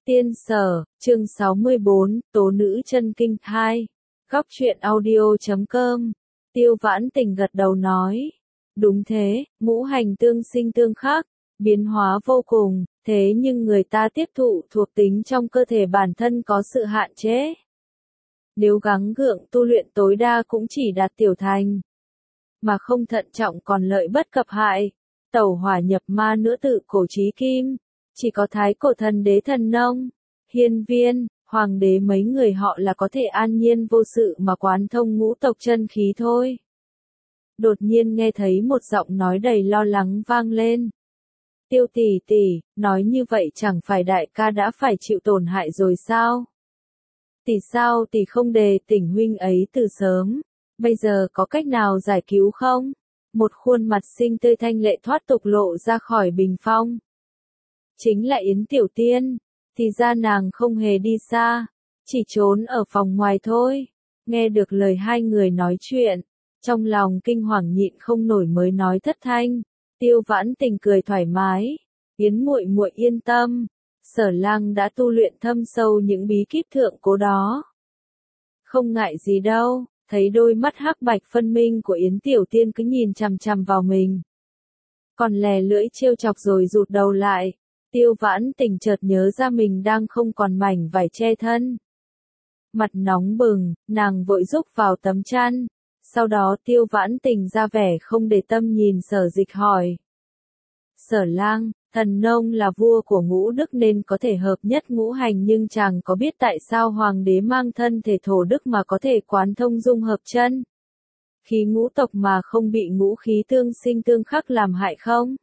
Tiên Sở, chương 64, Tố Nữ Chân Kinh 2. Góc truyện audio.com. Tiêu Vãn Tình gật đầu nói. Đúng thế, ngũ hành tương sinh tương khắc, biến hóa vô cùng, thế nhưng người ta tiếp thụ thuộc tính trong cơ thể bản thân có sự hạn chế. Nếu gắng gượng tu luyện tối đa cũng chỉ đạt tiểu thành, mà không thận trọng còn lợi bất cập hại. Tẩu hỏa nhập ma nữ tự cổ chí kim, chỉ có thái cổ thần đế thần nông, hiên viên, hoàng đế mấy người họ là có thể an nhiên vô sự mà quán thông ngũ tộc chân khí thôi. Đột nhiên nghe thấy một giọng nói đầy lo lắng vang lên. Tiêu tỷ tỷ, nói như vậy chẳng phải đại ca đã phải chịu tổn hại rồi sao? Tỷ sao tỷ không đề tỉnh huynh ấy từ sớm, bây giờ có cách nào giải cứu không? Một khuôn mặt xinh tươi thanh lệ thoát tục lộ ra khỏi bình phong. Chính là Yến Tiểu Tiên, thì ra nàng không hề đi xa, chỉ trốn ở phòng ngoài thôi. Nghe được lời hai người nói chuyện, trong lòng kinh hoàng nhịn không nổi mới nói thất thanh. Tiêu Vãn Tình cười thoải mái, Yến muội muội yên tâm, Sở Lang đã tu luyện thâm sâu những bí kíp thượng cố đó. Không ngại gì đâu. Thấy đôi mắt hắc bạch phân minh của Yến Tiểu Tiên cứ nhìn chằm chằm vào mình. Còn lè lưỡi trêu chọc rồi rụt đầu lại. Tiêu Vãn Tình chợt nhớ ra mình đang không còn mảnh vải che thân. Mặt nóng bừng, nàng vội rúc vào tấm chăn. Sau đó Tiêu Vãn Tình ra vẻ không để tâm nhìn Sở Dịch hỏi. Sở Lang, thần nông là vua của ngũ đức nên có thể hợp nhất ngũ hành, nhưng chàng có biết tại sao hoàng đế mang thân thể thổ đức mà có thể quán thông dung hợp chân khí ngũ tộc mà không bị ngũ khí tương sinh tương khắc làm hại không?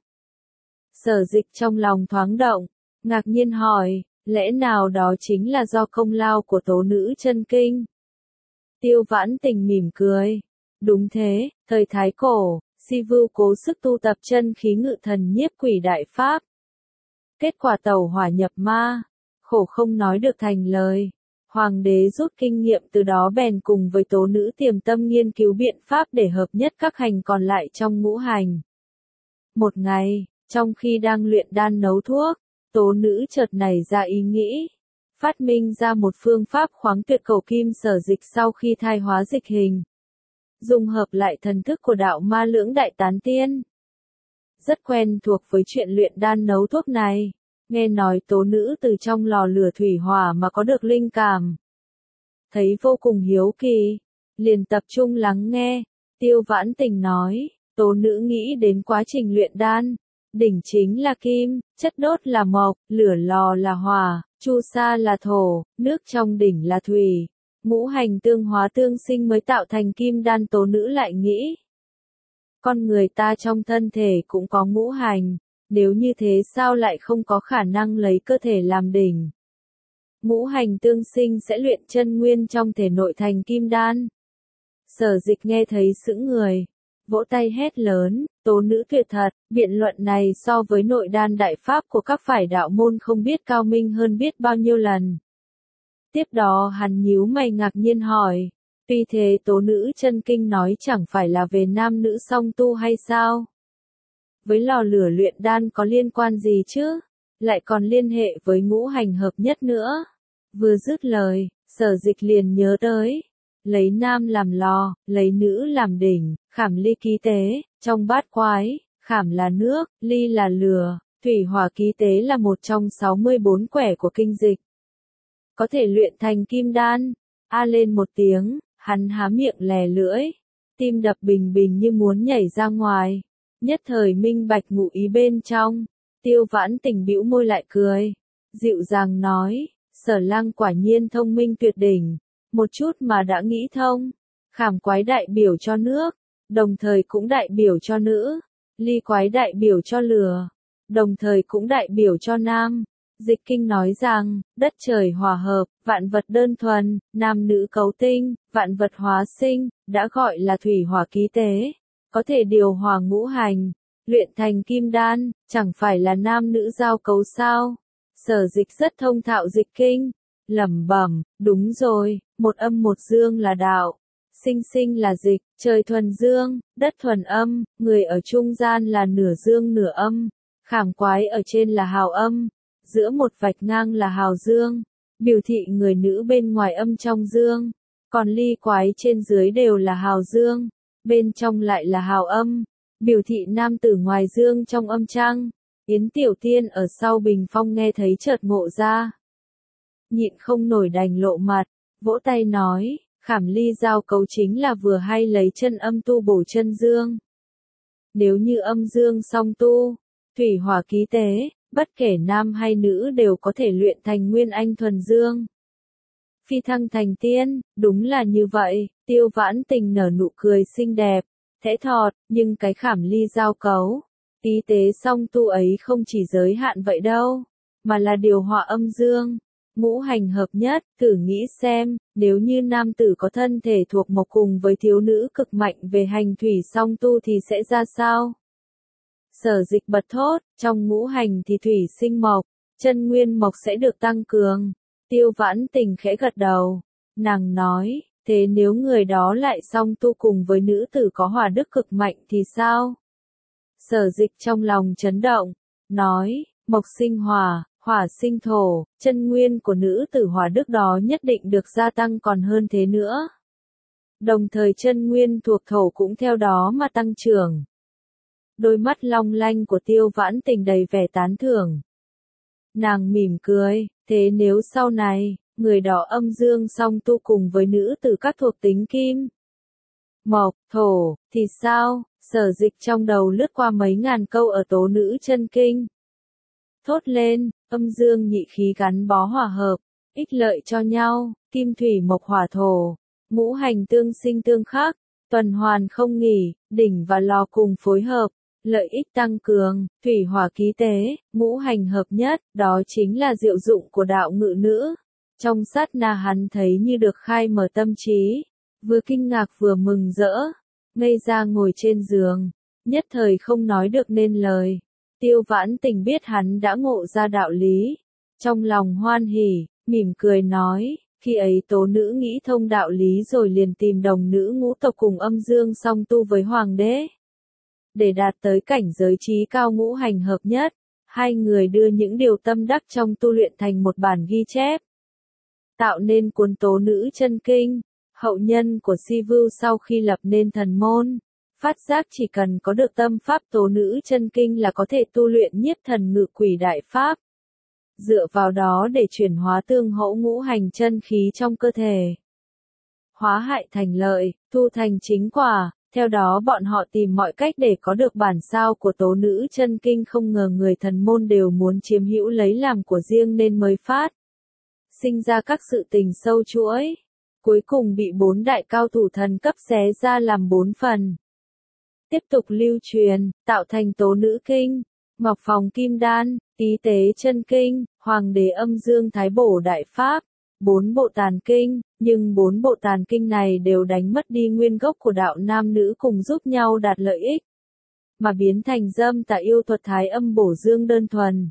Sở Dịch trong lòng thoáng động, ngạc nhiên hỏi, lẽ nào đó chính là do công lao của Tố Nữ Chân Kinh? Tiêu Vãn Tình mỉm cười, đúng thế, thời Thái Cổ, Si Vưu cố sức tu tập chân khí ngự thần nhiếp quỷ đại pháp. Kết quả tẩu hỏa nhập ma, khổ không nói được thành lời. Hoàng đế rút kinh nghiệm từ đó bèn cùng với Tố Nữ tiềm tâm nghiên cứu biện pháp để hợp nhất các hành còn lại trong ngũ hành. Một ngày, trong khi đang luyện đan nấu thuốc, Tố Nữ chợt nảy ra ý nghĩ, phát minh ra một phương pháp khoáng tuyệt cầu kim Sở Dịch sau khi thai hóa dịch hình. Dung hợp lại thần thức của đạo ma lưỡng đại tán tiên. Rất quen thuộc với chuyện luyện đan nấu thuốc này, nghe nói Tố Nữ từ trong lò lửa thủy hỏa mà có được linh cảm. Thấy vô cùng hiếu kỳ, liền tập trung lắng nghe. Tiêu Vãn Tình nói, Tố Nữ nghĩ đến quá trình luyện đan, đỉnh chính là kim, chất đốt là mộc, lửa lò là hỏa, chu sa là thổ, nước trong đỉnh là thủy. Ngũ hành tương hóa tương sinh mới tạo thành kim đan. Tố Nữ lại nghĩ, con người ta trong thân thể cũng có ngũ hành, nếu như thế sao lại không có khả năng lấy cơ thể làm đỉnh? Ngũ hành tương sinh sẽ luyện chân nguyên trong thể nội thành kim đan. Sở Dịch nghe thấy sững người, vỗ tay hét lớn, Tố Nữ tuyệt thật, biện luận này so với nội đan đại pháp của các phái đạo môn không biết cao minh hơn biết bao nhiêu lần. Tiếp đó hắn nhíu mày ngạc nhiên hỏi, tuy thế Tố Nữ Chân Kinh nói chẳng phải là về nam nữ song tu hay sao? Với lò lửa luyện đan có liên quan gì chứ? Lại còn liên hệ với ngũ hành hợp nhất nữa. Vừa dứt lời, Sở Dịch liền nhớ tới, lấy nam làm lò, lấy nữ làm đỉnh, khảm ly ký tế, trong bát quái, khảm là nước, ly là lửa, thủy hỏa ký tế là một trong 64 quẻ của kinh dịch. Có thể luyện thành kim đan. A lên một tiếng, hắn há miệng lè lưỡi, tim đập bình bình như muốn nhảy ra ngoài. Nhất thời minh bạch ngụ ý bên trong. Tiêu Vãn Tình bĩu môi lại cười, dịu dàng nói, Sở Lang quả nhiên thông minh tuyệt đỉnh, một chút mà đã nghĩ thông. Khảm quái đại biểu cho nước, đồng thời cũng đại biểu cho nữ. Ly quái đại biểu cho lửa, đồng thời cũng đại biểu cho nam. Dịch kinh nói rằng, đất trời hòa hợp, vạn vật đơn thuần, nam nữ cấu tinh, vạn vật hóa sinh, đã gọi là thủy hỏa ký tế, có thể điều hòa ngũ hành, luyện thành kim đan, chẳng phải là nam nữ giao cấu sao? Sở Dịch rất thông thạo dịch kinh, lẩm bẩm, đúng rồi, một âm một dương là đạo, sinh sinh là dịch, trời thuần dương, đất thuần âm, người ở trung gian là nửa dương nửa âm, khảm quái ở trên là hào âm. giữa một vạch ngang là hào dương, biểu thị người nữ bên ngoài âm trong dương, còn ly quái trên dưới đều là hào dương, bên trong lại là hào âm, biểu thị nam tử ngoài dương trong âm trăng. Yến Tiểu Tiên ở sau bình phong nghe thấy chợt ngộ ra. Nhịn không nổi đành lộ mặt, vỗ tay nói, khảm ly giao cấu chính là vừa hay lấy chân âm tu bổ chân dương. Nếu như âm dương song tu, thủy hỏa ký tế, bất kể nam hay nữ đều có thể luyện thành nguyên anh thuần dương. Phi thăng thành tiên, đúng là như vậy, Tiêu Vãn Tình nở nụ cười xinh đẹp, thẽ thọt, nhưng cái khảm ly giao cấu, ký tế song tu ấy không chỉ giới hạn vậy đâu, mà là điều hòa âm dương, ngũ hành hợp nhất, thử nghĩ xem, nếu như nam tử có thân thể thuộc mộc cùng với thiếu nữ cực mạnh về hành thủy song tu thì sẽ ra sao? Sở Dịch bật thốt, trong ngũ hành thì thủy sinh mộc, chân nguyên mộc sẽ được tăng cường. Tiêu Vãn Tình khẽ gật đầu, nàng nói, thế nếu người đó lại song tu cùng với nữ tử có hỏa đức cực mạnh thì sao? Sở Dịch trong lòng chấn động, nói, mộc sinh hỏa, hỏa sinh thổ, chân nguyên của nữ tử hỏa đức đó nhất định được gia tăng còn hơn thế nữa. Đồng thời chân nguyên thuộc thổ cũng theo đó mà tăng trưởng. Đôi mắt long lanh của Tiêu Vãn Tình đầy vẻ tán thưởng. Nàng mỉm cười, thế nếu sau này, người đó âm dương song tu cùng với nữ tử các thuộc tính kim, mộc, thổ, thì sao? Sở Dịch trong đầu lướt qua mấy ngàn câu ở tố nữ chân kinh. Thốt lên, âm dương nhị khí gắn bó hòa hợp, ích lợi cho nhau, kim thủy mộc hỏa thổ, ngũ hành tương sinh tương khắc, tuần hoàn không nghỉ, đỉnh và lò cùng phối hợp, lợi ích tăng cường, thủy hỏa ký tế, ngũ hành hợp nhất, đó chính là diệu dụng của đạo ngự nữ. Trong sát na hắn thấy như được khai mở tâm trí, vừa kinh ngạc vừa mừng rỡ, ngây ra ngồi trên giường, nhất thời không nói được nên lời. Tiêu Vãn Tình biết hắn đã ngộ ra đạo lý, trong lòng hoan hỉ, mỉm cười nói, khi ấy tố nữ nghĩ thông đạo lý rồi liền tìm đồng nữ ngũ tộc cùng âm dương song tu với hoàng đế. Để đạt tới cảnh giới trí cao ngũ hành hợp nhất, hai người đưa những điều tâm đắc trong tu luyện thành một bản ghi chép, tạo nên cuốn tố nữ chân kinh. Hậu nhân của Si Vưu sau khi lập nên thần môn, phát giác chỉ cần có được tâm pháp tố nữ chân kinh là có thể tu luyện nhiếp thần ngự quỷ đại pháp. Dựa vào đó để chuyển hóa tương hỗ ngũ hành chân khí trong cơ thể. Hóa hại thành lợi, thu thành chính quả, theo đó bọn họ tìm mọi cách để có được bản sao của tố nữ chân kinh, không ngờ người thần môn đều muốn chiếm hữu lấy làm của riêng nên mới phát sinh ra các sự tình sâu chuỗi. Cuối cùng bị 4 đại cao thủ thần cấp xé ra làm 4 phần. Tiếp tục lưu truyền, tạo thành tố nữ kinh, ngọc phòng kim đan, ký tế chân kinh, hoàng đế âm dương thái bổ đại pháp, 4 bộ tàn kinh, nhưng 4 bộ tàn kinh này đều đánh mất đi nguyên gốc của đạo nam nữ cùng giúp nhau đạt lợi ích, mà biến thành dâm tà yêu thuật thái âm bổ dương đơn thuần.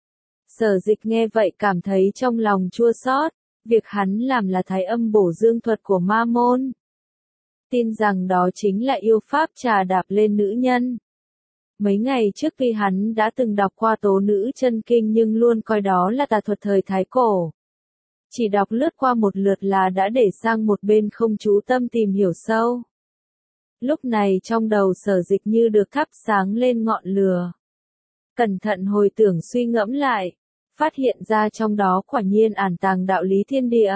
Sở Dịch nghe vậy cảm thấy trong lòng chua xót. Việc hắn làm là thái âm bổ dương thuật của ma môn. Tin rằng đó chính là yêu pháp trà đạp lên nữ nhân. Mấy ngày trước khi hắn đã từng đọc qua tố nữ chân kinh nhưng luôn coi đó là tà thuật thời Thái Cổ. Chỉ đọc lướt qua một lượt là đã để sang một bên không chú tâm tìm hiểu sâu. Lúc này trong đầu Sở Dịch như được thắp sáng lên ngọn lửa. Cẩn thận hồi tưởng suy ngẫm lại. Phát hiện ra trong đó quả nhiên ẩn tàng đạo lý thiên địa.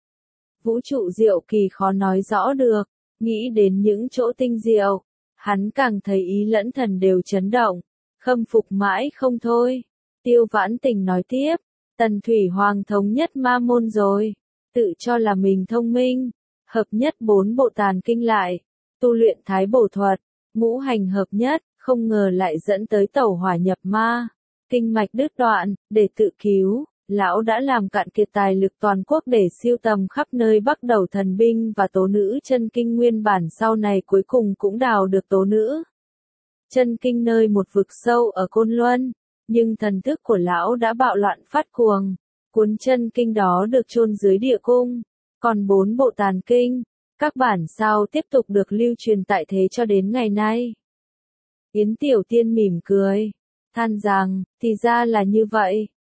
Vũ trụ diệu kỳ khó nói rõ được, nghĩ đến những chỗ tinh diệu, hắn càng thấy ý lẫn thần đều chấn động, khâm phục mãi không thôi. Tiêu Vãn Tình nói tiếp, Tần Thủy Hoàng thống nhất ma môn rồi, tự cho là mình thông minh, hợp nhất 4 bộ tàn kinh lại, tu luyện thái bổ thuật, ngũ hành hợp nhất, không ngờ lại dẫn tới tẩu hỏa nhập ma. Kinh mạch đứt đoạn, để tự cứu, lão đã làm cạn kiệt tài lực toàn quốc để siêu tầm khắp nơi bắt đầu thần binh và tố nữ chân kinh nguyên bản, sau này cuối cùng cũng đào được tố nữ chân kinh nơi một vực sâu ở Côn Luân, nhưng thần thức của lão đã bạo loạn phát cuồng, cuốn chân kinh đó được chôn dưới địa cung, còn 4 bộ tàn kinh, các bản sao tiếp tục được lưu truyền tại thế cho đến ngày nay. Yến Tiểu Tiên mỉm cười, than rằng, thì ra là như vậy,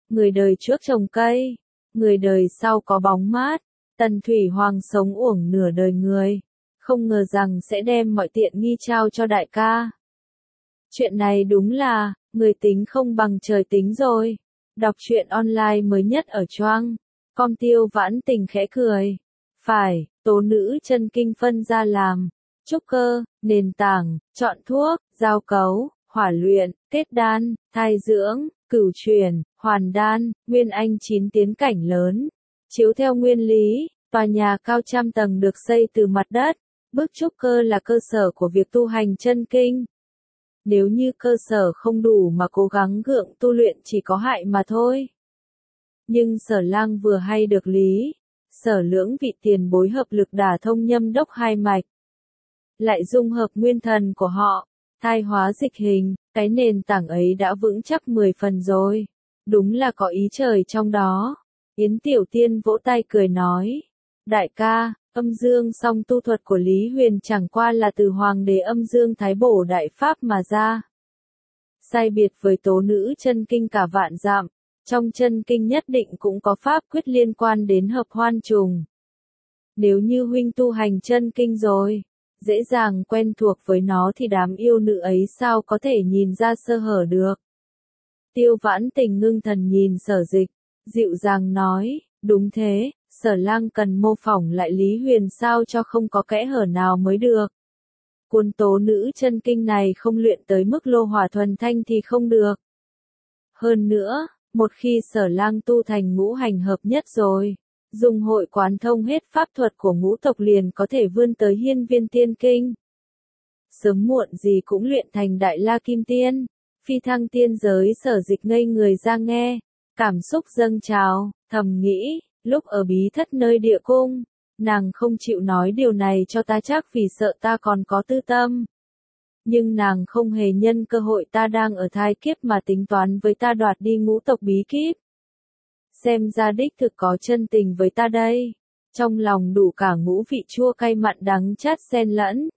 người đời trước trồng cây, người đời sau có bóng mát, Tần Thủy Hoàng sống uổng nửa đời người, không ngờ rằng sẽ đem mọi tiện nghi trao cho đại ca. Chuyện này đúng là, người tính không bằng trời tính rồi. Đọc truyện online mới nhất ở Choang. Com Tiêu Vãn Tình khẽ cười. Phải, tố nữ chân kinh phân ra làm. Trúc cơ, nền tảng, chọn thuốc, giao cấu, hỏa luyện, kết đan, thai dưỡng, cửu truyền, hoàn đan, nguyên anh 9 tiến cảnh lớn. Chiếu theo nguyên lý, tòa nhà cao trăm tầng được xây từ mặt đất. Bước trúc cơ là cơ sở của việc tu hành chân kinh. Nếu như cơ sở không đủ mà cố gắng gượng tu luyện chỉ có hại mà thôi. Nhưng Sở Lang vừa hay được lý, Sở lưỡng vị tiền bối hợp lực đả thông nhâm đốc hai mạch. Lại dung hợp nguyên thần của họ, thai hóa dịch hình, cái nền tảng ấy đã vững chắc 10 phần rồi. Đúng là có ý trời trong đó. Yến Tiểu Tiên vỗ tay cười nói. Đại ca, âm dương song tu thuật của Lý Huyền chẳng qua là từ Hoàng đế âm dương thái bổ đại pháp mà ra. Sai biệt với tố nữ chân kinh cả vạn dặm, trong chân kinh nhất định cũng có pháp quyết liên quan đến hợp hoan trùng. Nếu như huynh tu hành chân kinh rồi, dễ dàng quen thuộc với nó thì đám yêu nữ ấy sao có thể nhìn ra sơ hở được. Tiêu Vãn Tình ngưng thần nhìn Sở Dịch, dịu dàng nói, đúng thế, Sở Lang cần mô phỏng lại Lý Huyền sao cho không có kẽ hở nào mới được. Cuốn tố nữ chân kinh này không luyện tới mức lô hỏa thuần thanh thì không được. Hơn nữa, một khi Sở Lang tu thành ngũ hành hợp nhất rồi, dùng hội quán thông hết pháp thuật của ngũ tộc liền có thể vươn tới hiên viên tiên kinh. Sớm muộn gì cũng luyện thành đại la kim tiên, phi thăng tiên giới. Sở Dịch ngây người ra nghe, cảm xúc dâng trào, thầm nghĩ, lúc ở bí thất nơi địa cung, nàng không chịu nói điều này cho ta chắc vì sợ ta còn có tư tâm. Nhưng nàng không hề nhân cơ hội ta đang ở thai kiếp mà tính toán với ta đoạt đi ngũ tộc bí kíp. Xem ra đích thực có chân tình với ta đây. Trong lòng đủ cả ngũ vị chua cay mặn đắng chát xen lẫn.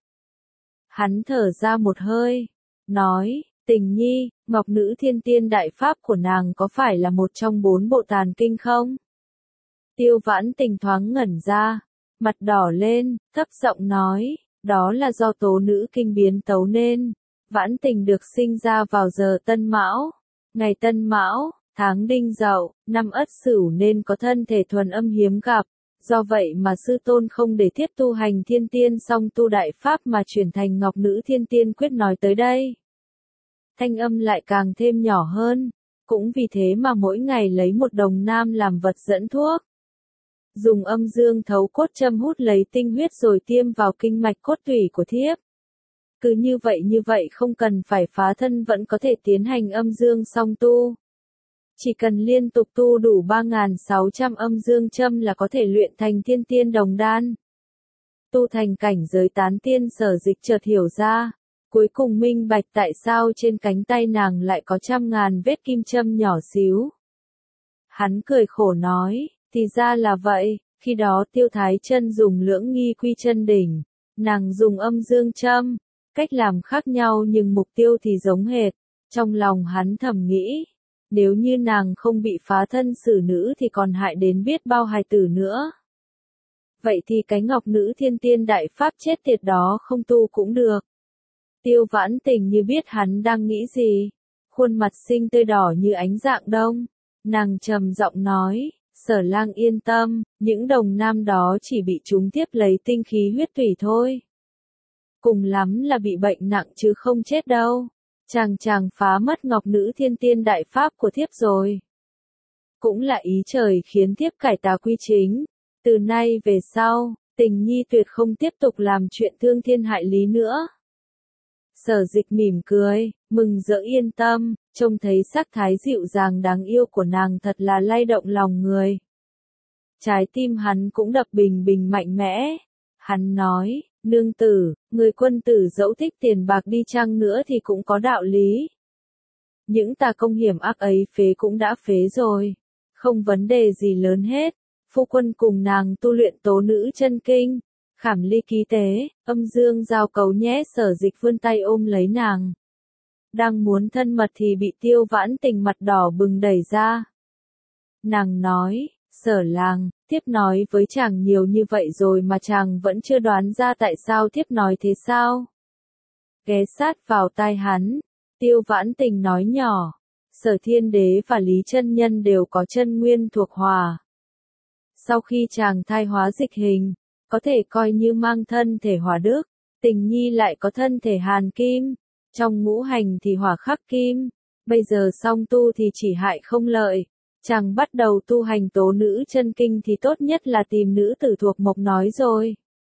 Hắn thở ra một hơi, nói, Tình nhi, ngọc nữ thiên tiên đại pháp của nàng có phải là một trong 4 bộ tàn kinh không? Tiêu Vãn Tình thoáng ngẩn ra, mặt đỏ lên, thấp giọng nói, đó là do tố nữ kinh biến tấu nên. Vãn Tình được sinh ra vào giờ Tân Mão, ngày Tân Mão, tháng Đinh Dậu, năm Ất Sửu nên có thân thể thuần âm hiếm gặp. Do vậy mà sư tôn không để tiếp tu hành thiên tiên song tu đại pháp mà chuyển thành ngọc nữ thiên tiên quyết nói tới đây. Thanh âm lại càng thêm nhỏ hơn, cũng vì thế mà mỗi ngày lấy một đồng nam làm vật dẫn thuốc. Dùng âm dương thấu cốt châm hút lấy tinh huyết rồi tiêm vào kinh mạch cốt tủy của thiếp. Cứ như vậy không cần phải phá thân vẫn có thể tiến hành âm dương song tu. Chỉ cần liên tục tu đủ 3.600 âm dương châm là có thể luyện thành thiên tiên đồng đan. Tu thành cảnh giới tán tiên. Sở Dịch chợt hiểu ra, cuối cùng minh bạch tại sao trên cánh tay nàng lại có 100.000 vết kim châm nhỏ xíu. Hắn cười khổ nói, thì ra là vậy, khi đó Tiêu Thái Chân dùng Lưỡng Nghi Quy Chân Đỉnh, nàng dùng âm dương châm, cách làm khác nhau nhưng mục tiêu thì giống hệt. Trong lòng hắn thầm nghĩ, nếu như nàng không bị phá thân xử nữ thì còn hại đến biết bao hài tử nữa. Vậy thì cái ngọc nữ thiên tiên đại pháp chết tiệt đó không tu cũng được. Tiêu Vãn Tình như biết hắn đang nghĩ gì, khuôn mặt xinh tươi đỏ như ánh rạng đông, nàng trầm giọng nói, Sở Lang yên tâm, những đồng nam đó chỉ bị chúng tiếp lấy tinh khí huyết thủy thôi. Cùng lắm là bị bệnh nặng chứ không chết đâu. Chàng phá mất ngọc nữ thiên tiên đại pháp của thiếp rồi. Cũng là ý trời khiến thiếp cải tà quy chính. Từ nay về sau, Tình nhi tuyệt không tiếp tục làm chuyện thương thiên hại lý nữa. Sở Dịch mỉm cười, mừng rỡ yên tâm, trông thấy sắc thái dịu dàng đáng yêu của nàng thật là lay động lòng người. Trái tim hắn cũng đập bình bình mạnh mẽ. Hắn nói, nương tử, người quân tử dẫu thích tiền bạc đi chăng nữa thì cũng có đạo lý. Những tà công hiểm ác ấy phế cũng đã phế rồi. Không vấn đề gì lớn hết. Phu quân cùng nàng tu luyện tố nữ chân kinh. Khảm ly ký tế, âm dương giao cấu nhé. Sở Dịch vươn tay ôm lấy nàng. Đang muốn thân mật thì bị Tiêu Vãn Tình mặt đỏ bừng đẩy ra. Nàng nói, Sở Lang, thiếp nói với chàng nhiều như vậy rồi mà chàng vẫn chưa đoán ra tại sao thiếp nói thế sao? Ghé sát vào tai hắn, Tiêu Vãn Tình nói nhỏ, Sở Thiên Đế và Lý Chân Nhân đều có chân nguyên thuộc hỏa. Sau khi chàng thai hóa dịch hình, có thể coi như mang thân thể hỏa đức, Tình Nhi lại có thân thể hàn kim, trong ngũ hành thì hỏa khắc kim, bây giờ song tu thì chỉ hại không lợi. Chàng bắt đầu tu hành tố nữ chân kinh thì tốt nhất là tìm nữ tử thuộc mộc nói rồi.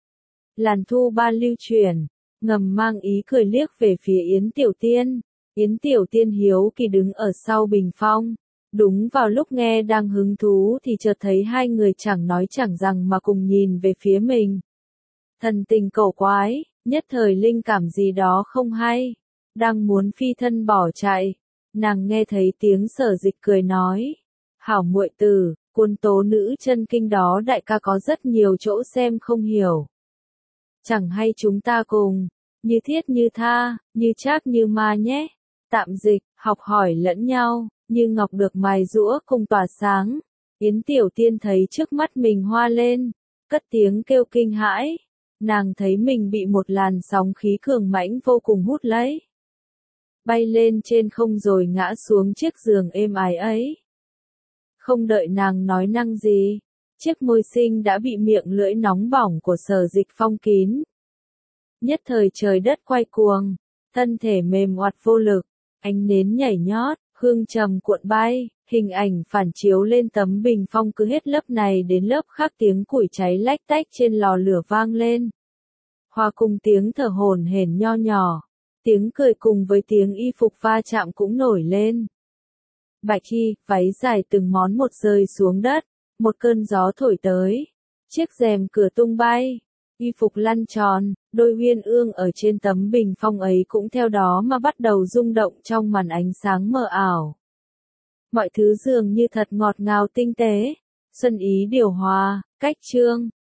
Làn Thu Ba lưu chuyển, ngầm mang ý cười liếc về phía Yến Tiểu Tiên. Yến Tiểu Tiên hiếu kỳ đứng ở sau bình phong. Đúng vào lúc nghe đang hứng thú thì chợt thấy hai người chẳng nói chẳng rằng mà cùng nhìn về phía mình. Thần tình cầu quái, nhất thời linh cảm gì đó không hay. Đang muốn phi thân bỏ chạy. Nàng nghe thấy tiếng Sở Dịch cười nói. Hảo muội tử, cuốn tố nữ chân kinh đó đại ca có rất nhiều chỗ xem không hiểu. Chẳng hay chúng ta cùng, như thiết như tha, như trác như ma nhé. Tạm dịch, học hỏi lẫn nhau, như ngọc được mài giũa cùng tỏa sáng. Yến Tiểu Tiên thấy trước mắt mình hoa lên, cất tiếng kêu kinh hãi. Nàng thấy mình bị một làn sóng khí cường mãnh vô cùng hút lấy. Bay lên trên không rồi ngã xuống chiếc giường êm ái ấy. Không đợi nàng nói năng gì, chiếc môi xinh đã bị miệng lưỡi nóng bỏng của Sở Dịch phong kín. Nhất thời trời đất quay cuồng, thân thể mềm oặt vô lực, ánh nến nhảy nhót, hương trầm cuộn bay, hình ảnh phản chiếu lên tấm bình phong cứ hết lớp này đến lớp khác, tiếng củi cháy lách tách trên lò lửa vang lên. Hòa cùng tiếng thở hổn hển nho nhỏ, tiếng cười cùng với tiếng y phục va chạm cũng nổi lên. Bạch y, váy dài từng món một rơi xuống đất, một cơn gió thổi tới, chiếc rèm cửa tung bay, y phục lăn tròn, đôi uyên ương ở trên tấm bình phong ấy cũng theo đó mà bắt đầu rung động trong màn ánh sáng mờ ảo. Mọi thứ dường như thật ngọt ngào tinh tế, xuân ý điều hòa, cách chương.